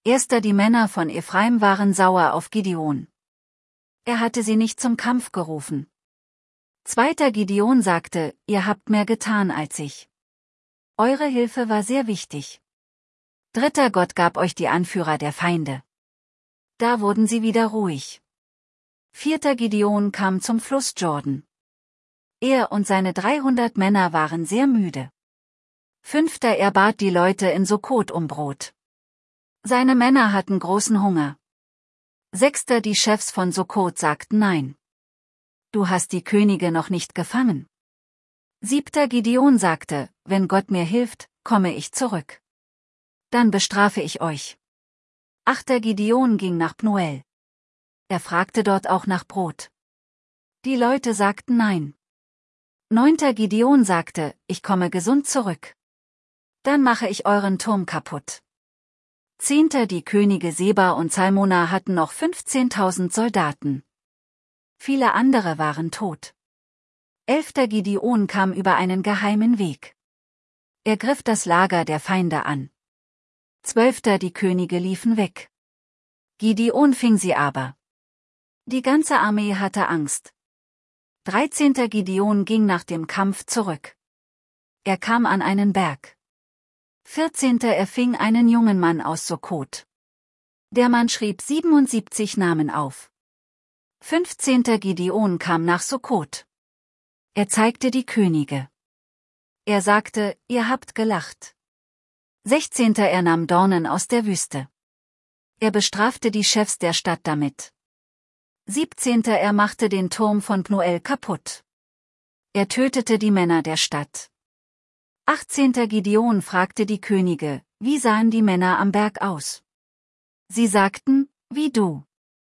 Erster, die Männer von Ephraim waren sauer auf Gideon. Er hatte sie nicht zum Kampf gerufen. Zweiter, Gideon sagte, ihr habt mehr getan als ich. Eure Hilfe war sehr wichtig. Dritter, Gott gab euch die Anführer der Feinde. Da wurden sie wieder ruhig. Vierter, Gideon kam zum Fluss Jordan. Er und seine 300 Männer waren sehr müde. Fünfter, er bat die Leute in Sukkot um Brot. Seine Männer hatten großen Hunger. Sechster, die Chefs von Sukkot sagten nein. Du hast die Könige noch nicht gefangen. Siebter, Gideon sagte, wenn Gott mir hilft, komme ich zurück. Dann bestrafe ich euch. Achter, Gideon ging nach Pnuel. Er fragte dort auch nach Brot. Die Leute sagten nein. Neunter, Gideon sagte, ich komme gesund zurück. Dann mache ich euren Turm kaputt. Zehnter, die Könige Seba und Zalmona hatten noch 15.000 Soldaten. Viele andere waren tot. Elfter, Gideon kam über einen geheimen Weg. Er griff das Lager der Feinde an. Zwölfter, die Könige liefen weg. Gideon fing sie aber. Die ganze Armee hatte Angst. 13. Gideon ging nach dem Kampf zurück. Er kam an einen Berg. 14. Er fing einen jungen Mann aus Sukkot. Der Mann schrieb 77 Namen auf. 15. Gideon kam nach Sukkot. Er zeigte die Könige. Er sagte, ihr habt gelacht. 16. Er nahm Dornen aus der Wüste. Er bestrafte die Chefs der Stadt damit. 17. Er machte den Turm von Pnuel kaputt. Er tötete die Männer der Stadt. 18. Gideon fragte die Könige, wie sahen die Männer am Berg aus? Sie sagten, wie du.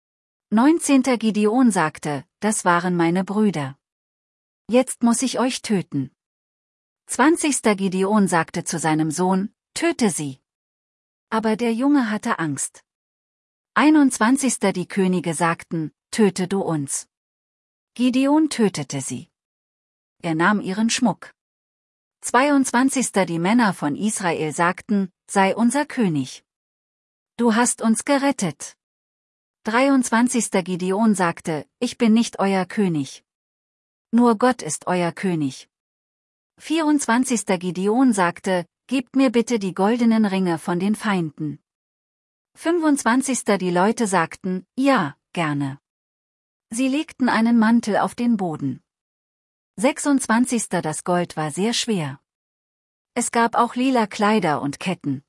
19. Gideon sagte, das waren meine Brüder. Jetzt muss ich euch töten. 20. Gideon sagte zu seinem Sohn, töte sie. Aber der Junge hatte Angst. 21. Die Könige sagten, töte du uns. Gideon tötete sie. Er nahm ihren Schmuck. 22. Die Männer von Israel sagten, sei unser König. Du hast uns gerettet. 23. Gideon sagte, ich bin nicht euer König. Nur Gott ist euer König. 24. Gideon sagte, gebt mir bitte die goldenen Ringe von den Feinden. 25. Die Leute sagten, ja, gerne. Sie legten einen Mantel auf den Boden. 26. Das Gold war sehr schwer. Es gab auch lila Kleider und Ketten.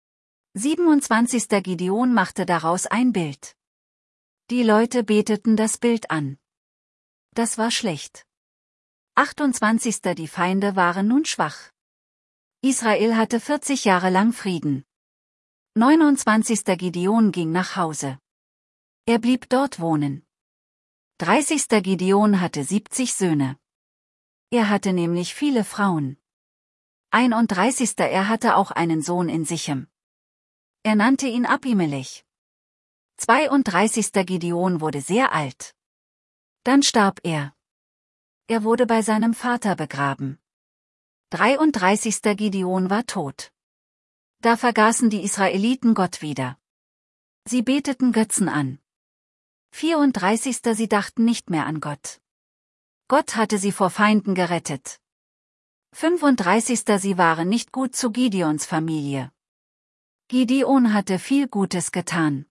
27. Gideon machte daraus ein Bild. Die Leute beteten das Bild an. Das war schlecht. 28. Die Feinde waren nun schwach. Israel hatte 40 Jahre lang Frieden. 29. Gideon ging nach Hause. Er blieb dort wohnen. 30. Gideon hatte 70 Söhne. Er hatte nämlich viele Frauen. 31. Er hatte auch einen Sohn in Sichem. Er nannte ihn Abimelech. 32. Gideon wurde sehr alt. Dann starb er. Er wurde bei seinem Vater begraben. 33. Gideon war tot. Da vergaßen die Israeliten Gott wieder. Sie beteten Götzen an. 34. Sie dachten nicht mehr an Gott. Gott hatte sie vor Feinden gerettet. 35. Sie waren nicht gut zu Gideons Familie. Gideon hatte viel Gutes getan.